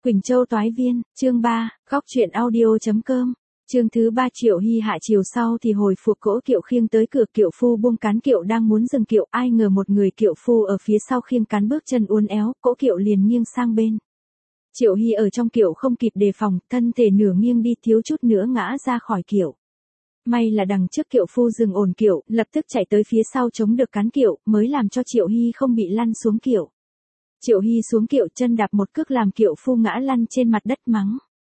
Quỳnh Châu Toái Viên, chương 3, góc truyện audio.com. Chương thứ 3. Triệu Hy hạ chiều sau thì hồi phục cỗ kiệu khiêng tới cửa, kiệu phu buông cán kiệu đang muốn dừng kiệu, ai ngờ một người kiệu phu ở phía sau khiêng cán bước chân uốn éo, cỗ kiệu liền nghiêng sang bên. Triệu Hy ở trong kiệu không kịp đề phòng, thân thể nửa nghiêng đi, thiếu chút nữa ngã ra khỏi kiệu. May là đằng trước kiệu phu dừng ổn kiệu, lập tức chạy tới phía sau chống được cán kiệu, mới làm cho Triệu Hy không bị lăn xuống kiệu. Triệu Hy xuống kiệu, chân đạp một cước làm kiệu phu ngã lăn trên mặt đất, mắng: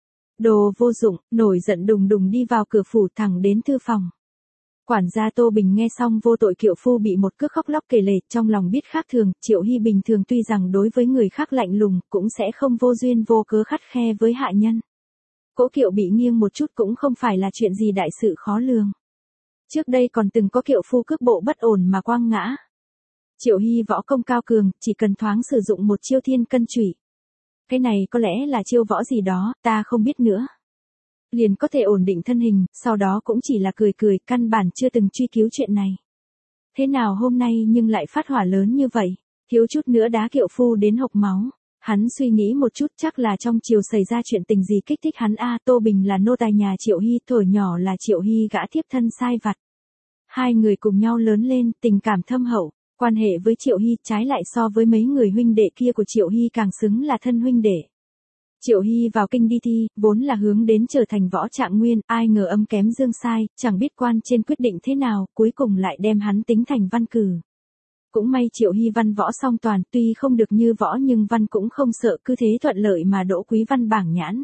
"Đồ vô dụng!" Nổi giận đùng đùng đi vào cửa phủ, thẳng đến thư phòng. Quản gia Tô Bình nghe xong vô tội kiệu phu bị một cước khóc lóc kể lể, trong lòng biết khác thường. Triệu Hy bình thường tuy rằng đối với người khác lạnh lùng, cũng sẽ không vô duyên vô cớ khắt khe với hạ nhân. Cỗ kiệu bị nghiêng một chút cũng không phải là chuyện gì đại sự khó lường. Trước đây còn từng có kiệu phu cước bộ bất ổn mà quăng ngã. Triệu Hy võ công cao cường, chỉ cần thoáng sử dụng một chiêu thiên cân chủy. Cái này có lẽ là chiêu võ gì đó, ta không biết nữa. Liền có thể ổn định thân hình, sau đó cũng chỉ là cười cười, căn bản chưa từng truy cứu chuyện này. Thế nào hôm nay nhưng lại phát hỏa lớn như vậy, thiếu chút nữa đá kiệu phu đến hộc máu. Hắn suy nghĩ một chút, chắc là trong chiều xảy ra chuyện tình gì kích thích hắn a. Tô Bình là nô tài nhà Triệu Hy, thuở nhỏ là Triệu Hy gã thiếp thân sai vặt. Hai người cùng nhau lớn lên, tình cảm thâm hậu. Quan hệ với Triệu Hy trái lại so với mấy người huynh đệ kia của Triệu Hy càng xứng là thân huynh đệ. Triệu Hy vào kinh đi thi, vốn là hướng đến trở thành võ trạng nguyên, ai ngờ âm kém dương sai, chẳng biết quan trên quyết định thế nào, cuối cùng lại đem hắn tính thành văn cử. Cũng may Triệu Hy văn võ song toàn, tuy không được như võ nhưng văn cũng không sợ, cứ thế thuận lợi mà đỗ quý văn bảng nhãn.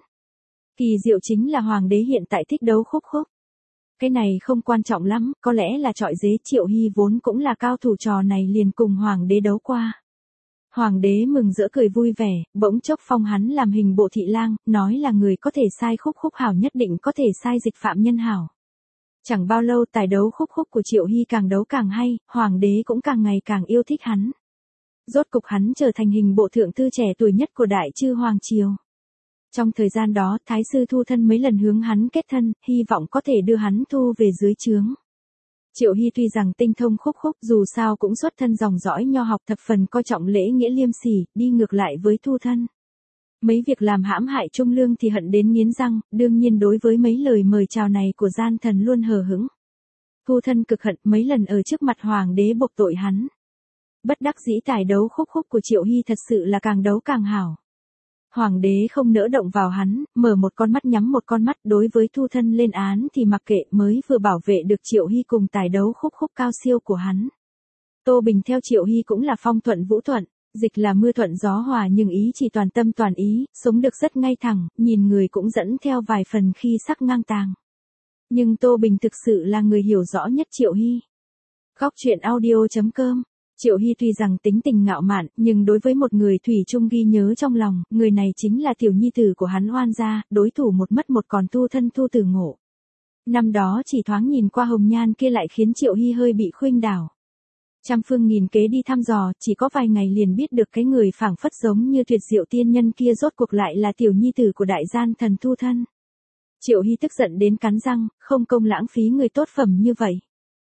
Kỳ diệu chính là hoàng đế hiện tại thích đấu khúc khúc. Cái này không quan trọng lắm, có lẽ là chọi dế. Triệu Hy vốn cũng là cao thủ, trò này liền cùng hoàng đế đấu qua. Hoàng đế mừng rỡ cười vui vẻ, bỗng chốc phong hắn làm hình bộ thị lang, nói là người có thể sai khúc khúc hảo nhất định có thể sai dịch phạm nhân hảo. Chẳng bao lâu tài đấu khúc khúc của Triệu Hy càng đấu càng hay, hoàng đế cũng càng ngày càng yêu thích hắn. Rốt cục hắn trở thành hình bộ thượng thư trẻ tuổi nhất của Đại Chư Hoàng Triều. Trong thời gian đó, Thái sư Thu Thân mấy lần hướng hắn kết thân, hy vọng có thể đưa hắn thu về dưới trướng. Triệu Hy tuy rằng tinh thông khúc khúc, dù sao cũng xuất thân dòng dõi nho học, thập phần coi trọng lễ nghĩa liêm sỉ, đi ngược lại với Thu Thân. Mấy việc làm hãm hại trung lương thì hận đến nghiến răng, đương nhiên đối với mấy lời mời chào này của gian thần luôn hờ hững. Thu Thân cực hận, mấy lần ở trước mặt hoàng đế buộc tội hắn. Bất đắc dĩ tài đấu khúc khúc của Triệu Hy thật sự là càng đấu càng hảo. Hoàng đế không nỡ động vào hắn, mở một con mắt nhắm một con mắt, đối với Thu Thân lên án thì mặc kệ, mới vừa bảo vệ được Triệu Hy cùng tài đấu khúc khúc cao siêu của hắn. Tô Bình theo Triệu Hy cũng là phong thuận vũ thuận, dịch là mưa thuận gió hòa, nhưng ý chỉ toàn tâm toàn ý, sống được rất ngay thẳng, nhìn người cũng dẫn theo vài phần khi sắc ngang tàng. Nhưng Tô Bình thực sự là người hiểu rõ nhất Triệu Hy. Góc truyện audio.com. Triệu Hy tuy rằng tính tình ngạo mạn, nhưng đối với một người thủy chung ghi nhớ trong lòng, người này chính là tiểu nhi tử của hắn Oan gia, đối thủ một mất một còn Thu Thân Thu Tử Ngộ. Năm đó chỉ thoáng nhìn qua hồng nhan kia lại khiến Triệu Hy hơi bị khuynh đảo. Trăm phương nghìn kế đi thăm dò, chỉ có vài ngày liền biết được cái người phảng phất giống như tuyệt diệu tiên nhân kia rốt cuộc lại là tiểu nhi tử của đại gian thần Thu Thân. Triệu Hy tức giận đến cắn răng, không công lãng phí người tốt phẩm như vậy.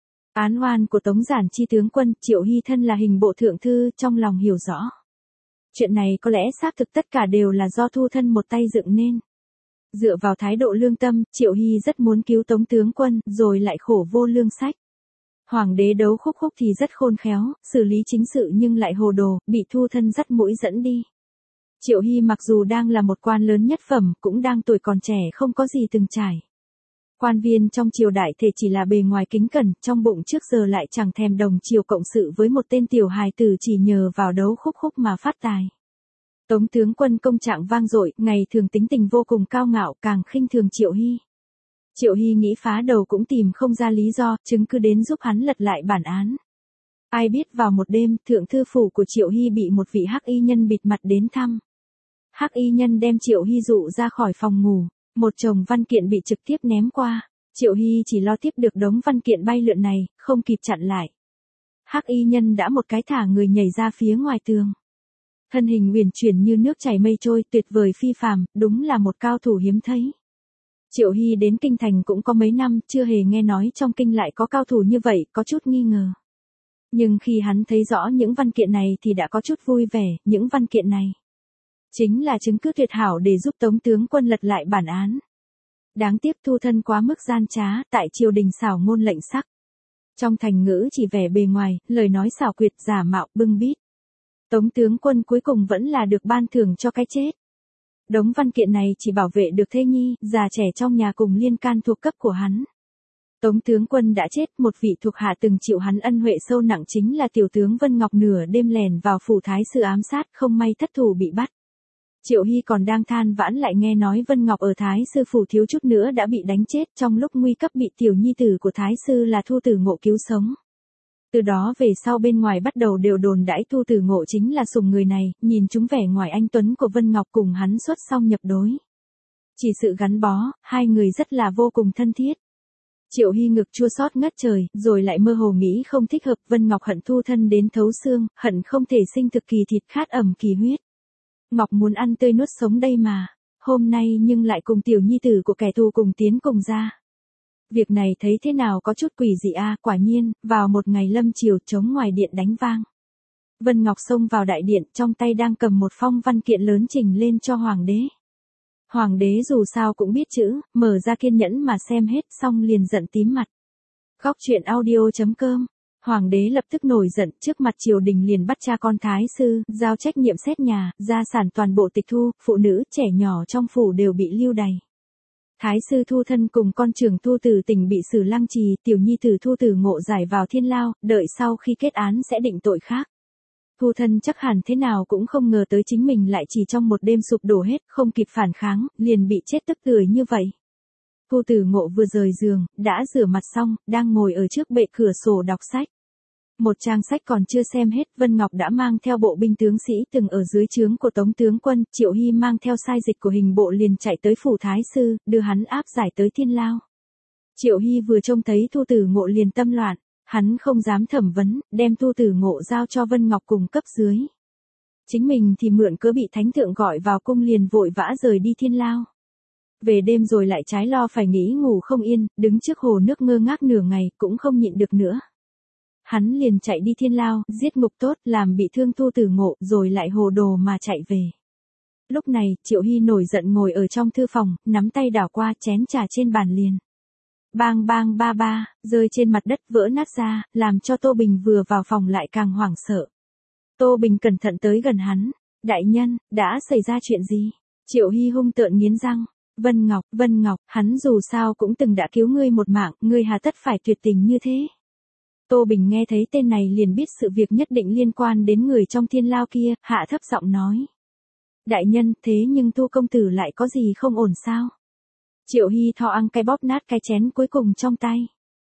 Án oan của Tống Giản Chi tướng quân, Triệu Hy thân là hình bộ thượng thư, trong lòng hiểu rõ. Chuyện này có lẽ xác thực tất cả đều là do Thu Thân một tay dựng nên. Dựa vào thái độ lương tâm, Triệu Hy rất muốn cứu Tống tướng quân, rồi lại khổ vô lương sách. Hoàng đế đấu khúc khúc thì rất khôn khéo, xử lý chính sự nhưng lại hồ đồ, bị Thu Thân dắt mũi dẫn đi. Triệu Hy mặc dù đang là một quan lớn nhất phẩm, cũng đang tuổi còn trẻ không có gì từng trải. Quan viên trong triều đại thể chỉ là bề ngoài kính cẩn, trong bụng trước giờ lại chẳng thèm đồng chiều cộng sự với một tên tiểu hài tử chỉ nhờ vào đấu khúc khúc mà phát tài. Tống tướng quân công trạng vang dội, ngày thường tính tình vô cùng cao ngạo, càng khinh thường Triệu Hy. Triệu Hy nghĩ phá đầu cũng tìm không ra lý do, chứng cứ đến giúp hắn lật lại bản án. Ai biết vào một đêm, thượng thư phủ của Triệu Hy bị một vị hắc y nhân bịt mặt đến thăm. Hắc y nhân đem Triệu Hy dụ ra khỏi phòng ngủ. Một chồng văn kiện bị trực tiếp ném qua, Triệu Hy chỉ lo tiếp được đống văn kiện bay lượn này, không kịp chặn lại. Hắc y nhân đã một cái thả người nhảy ra phía ngoài tường. Thân hình uyển chuyển như nước chảy mây trôi, tuyệt vời phi phàm, đúng là một cao thủ hiếm thấy. Triệu Hy đến kinh thành cũng có mấy năm, chưa hề nghe nói trong kinh lại có cao thủ như vậy, có chút nghi ngờ. Nhưng khi hắn thấy rõ những văn kiện này thì đã có chút vui vẻ, những văn kiện này Chính là chứng cứ tuyệt hảo để giúp Tống tướng quân lật lại bản án. Đáng tiếc Thu thân quá mức gian trá, tại triều đình xảo ngôn lệnh sắc. Trong thành ngữ chỉ vẻ bề ngoài, lời nói xảo quyệt giả mạo bưng bít. Tống tướng quân cuối cùng vẫn là được ban thưởng cho cái chết. Đống văn kiện này chỉ bảo vệ được thê nhi, già trẻ trong nhà cùng liên can thuộc cấp của hắn. Tống tướng quân đã chết, một vị thuộc hạ từng chịu hắn ân huệ sâu nặng chính là tiểu tướng Vân Ngọc nửa đêm lèn vào phủ thái sư ám sát, không may thất thủ bị bắt. Triệu Hy còn đang than vãn lại nghe nói Vân Ngọc ở thái sư phủ thiếu chút nữa đã bị đánh chết, trong lúc nguy cấp bị tiểu nhi tử của thái sư là Thu Tử Ngộ cứu sống. Từ đó về sau bên ngoài bắt đầu đều đồn đãi Thu Tử Ngộ chính là sủng người này, nhìn chúng vẻ ngoài anh tuấn của Vân Ngọc cùng hắn xuất song nhập đối. Chỉ sự gắn bó, hai người rất là vô cùng thân thiết. Triệu Hy ngực chua xót ngất trời, rồi lại mơ hồ nghĩ không thích hợp, Vân Ngọc hận Thu thân đến thấu xương, hận không thể sinh thực kỳ thịt khát ẩm kỳ huyết. Ngọc muốn ăn tươi nuốt sống đây mà, hôm nay nhưng lại cùng tiểu nhi tử của kẻ thù cùng tiến cùng ra. Việc này thấy thế nào có chút quỷ dị a, quả nhiên, vào một ngày lâm chiều trống ngoài điện đánh vang. Vân Ngọc xông vào đại điện, trong tay đang cầm một phong văn kiện lớn trình lên cho hoàng đế. Hoàng đế dù sao cũng biết chữ, mở ra kiên nhẫn mà xem hết xong liền giận tím mặt. Góc truyện audio.com. Hoàng đế lập tức nổi giận, trước mặt triều đình liền bắt cha con thái sư, giao trách nhiệm xét nhà, gia sản toàn bộ tịch thu, phụ nữ, trẻ nhỏ trong phủ đều bị lưu đày. Thái sư Thu thân cùng con trưởng Thu Tử Tình bị xử lăng trì, tiểu nhi tử Thu Tử Ngộ giải vào thiên lao, đợi sau khi kết án sẽ định tội khác. Thu thân chắc hẳn thế nào cũng không ngờ tới chính mình lại chỉ trong một đêm sụp đổ hết, không kịp phản kháng, liền bị chết tức tưởi như vậy. Thu Tử Ngộ vừa rời giường, đã rửa mặt xong, đang ngồi ở trước bệ cửa sổ đọc sách. Một trang sách còn chưa xem hết, Vân Ngọc đã mang theo bộ binh tướng sĩ từng ở dưới trướng của Tống tướng quân, Triệu Hy mang theo sai dịch của hình bộ liền chạy tới phủ thái sư, đưa hắn áp giải tới thiên lao. Triệu Hy vừa trông thấy Thu Tử Ngộ liền tâm loạn, hắn không dám thẩm vấn, đem Thu Tử Ngộ giao cho Vân Ngọc cùng cấp dưới. Chính mình thì mượn cớ bị thánh thượng gọi vào cung liền vội vã rời đi thiên lao. Về đêm rồi lại trái lo phải nghĩ ngủ không yên, đứng trước hồ nước ngơ ngác nửa ngày, cũng không nhịn được nữa. Hắn liền chạy đi thiên lao, giết ngục tốt, làm bị thương Thu Tử Ngộ, rồi lại hồ đồ mà chạy về. Lúc này, Triệu Hy nổi giận ngồi ở trong thư phòng, nắm tay đảo qua chén trà trên bàn liền. Bang bang ba ba, rơi trên mặt đất vỡ nát ra, làm cho Tô Bình vừa vào phòng lại càng hoảng sợ. Tô Bình cẩn thận tới gần hắn. Đại nhân, đã xảy ra chuyện gì? Triệu Hy hung tợn nghiến răng. Vân Ngọc, hắn dù sao cũng từng đã cứu ngươi một mạng, ngươi hà tất phải tuyệt tình như thế? Tô Bình nghe thấy tên này liền biết sự việc nhất định liên quan đến người trong thiên lao kia, hạ thấp giọng nói. Đại nhân, thế nhưng Thu công tử lại có gì không ổn sao? Triệu Hy thò ăn cái bóp nát cái chén cuối cùng trong tay.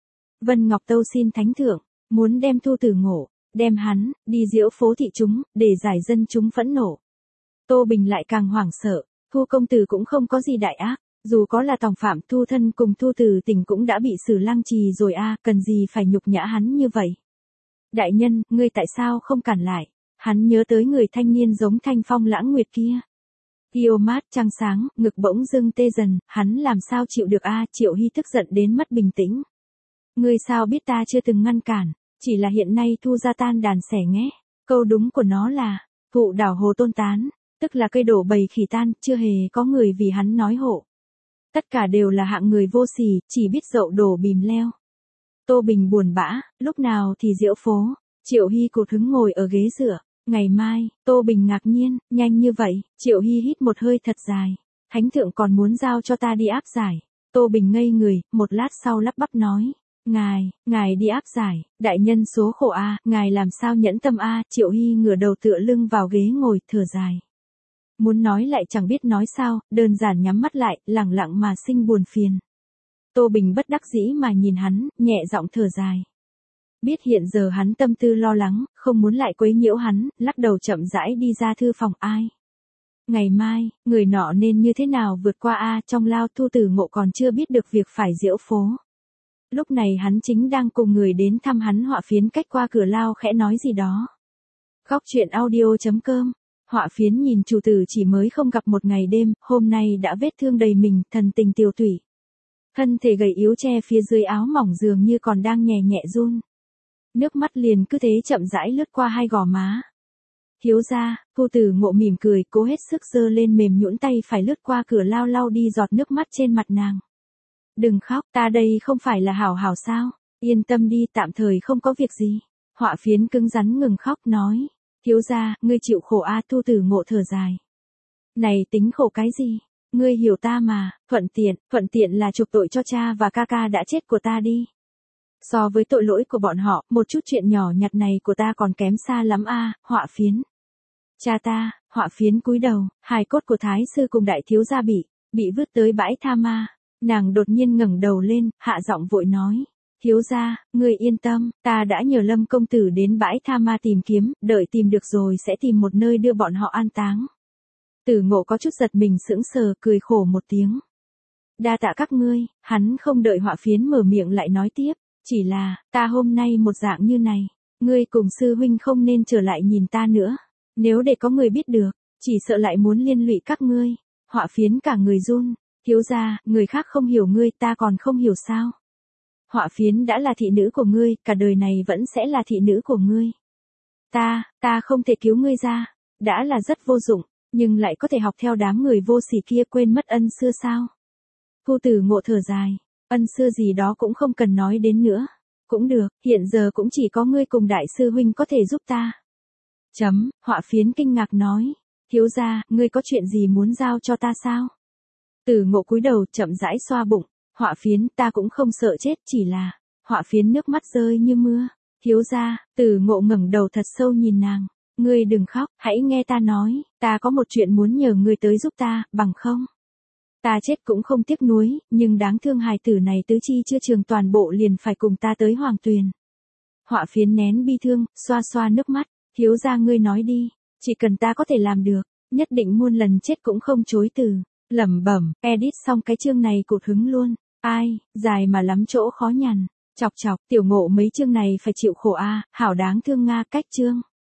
Vân Ngọc tâu xin thánh thượng, muốn đem Thu Tử Ngộ, đem hắn, đi diễu phố thị chúng, để giải dân chúng phẫn nộ. Tô Bình lại càng hoảng sợ, Thu công tử cũng không có gì đại ác. Dù có là tòng phạm, Thu thân cùng Thu Tử Tình cũng đã bị xử lăng trì rồi a, cần gì phải nhục nhã hắn như vậy? Đại nhân, ngươi tại sao không cản lại? Hắn nhớ tới người thanh niên giống Thanh Phong Lãng Nguyệt kia. Yêu mát trăng sáng, ngực bỗng dưng tê dần, hắn làm sao chịu được a? Triệu Hy tức giận đến mất bình tĩnh. Ngươi sao biết ta chưa từng ngăn cản, chỉ là hiện nay Thu ra tan đàn xẻ nghé. Câu đúng của nó là, thụ đảo hồ tôn tán, tức là cây đổ bầy khỉ tan, chưa hề có người vì hắn nói hộ. Tất cả đều là hạng người vô sỉ, chỉ biết dậu đổ bìm leo. Tô Bình buồn bã, lúc nào thì diễu phố. Triệu Hy cụt hứng ngồi ở ghế dựa. Ngày mai, Tô Bình ngạc nhiên, nhanh như vậy. Triệu Hy hít một hơi thật dài. Thánh thượng còn muốn giao cho ta đi áp giải. Tô Bình ngây người, một lát sau lắp bắp nói. Ngài đi áp giải, đại nhân số khổ a, ngài làm sao nhẫn tâm a? Triệu Hy ngửa đầu tựa lưng vào ghế ngồi, thở dài. Muốn nói lại chẳng biết nói sao, đơn giản nhắm mắt lại, lẳng lặng mà sinh buồn phiền. Tô Bình bất đắc dĩ mà nhìn hắn, nhẹ giọng thở dài. Biết hiện giờ hắn tâm tư lo lắng, không muốn lại quấy nhiễu hắn, lắc đầu chậm rãi đi ra thư phòng ai. Ngày mai, người nọ nên như thế nào vượt qua a? Trong lao Thu Tử Ngộ còn chưa biết được việc phải diễu phố. Lúc này hắn chính đang cùng người đến thăm hắn Họa Phiến cách qua cửa lao khẽ nói gì đó. Góc truyện audio.com. Họa Phiến nhìn chủ tử chỉ mới không gặp một ngày đêm, hôm nay đã vết thương đầy mình, thần tình tiêu tủy. Thân thể gầy yếu che phía dưới áo mỏng dường như còn đang nhẹ nhẹ run. Nước mắt liền cứ thế chậm rãi lướt qua hai gò má. Thiếu gia, Phu Tử Ngộ mỉm cười, cố hết sức giơ lên mềm nhũn tay phải lướt qua cửa lau lau đi giọt nước mắt trên mặt nàng. Đừng khóc, ta đây không phải là hảo hảo sao? Yên tâm đi, tạm thời không có việc gì. Họa Phiến cứng rắn ngừng khóc nói. Thiếu gia, ngươi chịu khổ a. Phu Tử Ngộ thở dài. Này tính khổ cái gì? Ngươi hiểu ta mà, thuận tiện là chuộc tội cho cha và ca ca đã chết của ta đi. So với tội lỗi của bọn họ, một chút chuyện nhỏ nhặt này của ta còn kém xa lắm a. Họa Phiến. Cha ta. Họa Phiến cúi đầu, hài cốt của thái sư cùng đại thiếu gia bị vứt tới bãi tha ma. Nàng đột nhiên ngẩng đầu lên, hạ giọng vội nói. Thiếu gia, ngươi yên tâm, ta đã nhờ Lâm công tử đến bãi tha ma tìm kiếm, đợi tìm được rồi sẽ tìm một nơi đưa bọn họ an táng. Tử Ngộ có chút giật mình sững sờ, cười khổ một tiếng. Đa tạ các ngươi. Hắn không đợi Họa Phiến mở miệng lại nói tiếp. Chỉ là, ta hôm nay một dạng như này. Ngươi cùng sư huynh không nên trở lại nhìn ta nữa. Nếu để có người biết được, chỉ sợ lại muốn liên lụy các ngươi. Họa Phiến cả người run. Thiếu gia, người khác không hiểu ngươi, ta còn không hiểu sao? Họa Phiến đã là thị nữ của ngươi, cả đời này vẫn sẽ là thị nữ của ngươi. Ta không thể cứu ngươi ra. Đã là rất vô dụng, nhưng lại có thể học theo đám người vô sỉ kia quên mất ân xưa sao? Phu Tử Ngộ thở dài. Ân xưa gì đó cũng không cần nói đến nữa. Cũng được, hiện giờ cũng chỉ có ngươi cùng đại sư huynh có thể giúp ta. Họa Phiến kinh ngạc nói. Thiếu gia, ngươi có chuyện gì muốn giao cho ta sao? Tử Ngộ cúi đầu chậm rãi xoa bụng. Họa Phiến, ta cũng không sợ chết, chỉ là. Họa Phiến nước mắt rơi như mưa. Thiếu gia. Tử Ngộ ngẩng đầu thật sâu nhìn nàng. Ngươi đừng khóc, hãy nghe ta nói, ta có một chuyện muốn nhờ ngươi tới giúp ta, bằng không. Ta chết cũng không tiếc nuối, nhưng đáng thương hài tử này tứ chi chưa trường toàn bộ liền phải cùng ta tới Hoàng Tuyền. Họa Phiến nén bi thương, xoa xoa nước mắt. Thiếu gia ngươi nói đi, chỉ cần ta có thể làm được, nhất định muôn lần chết cũng không chối từ. Lẩm bẩm, edit xong cái chương này cụt hứng luôn. Ai, dài mà lắm chỗ khó nhằn. Chọc, Tiểu Ngộ mấy chương này phải chịu khổ a, hảo đáng thương nga. Cách chương.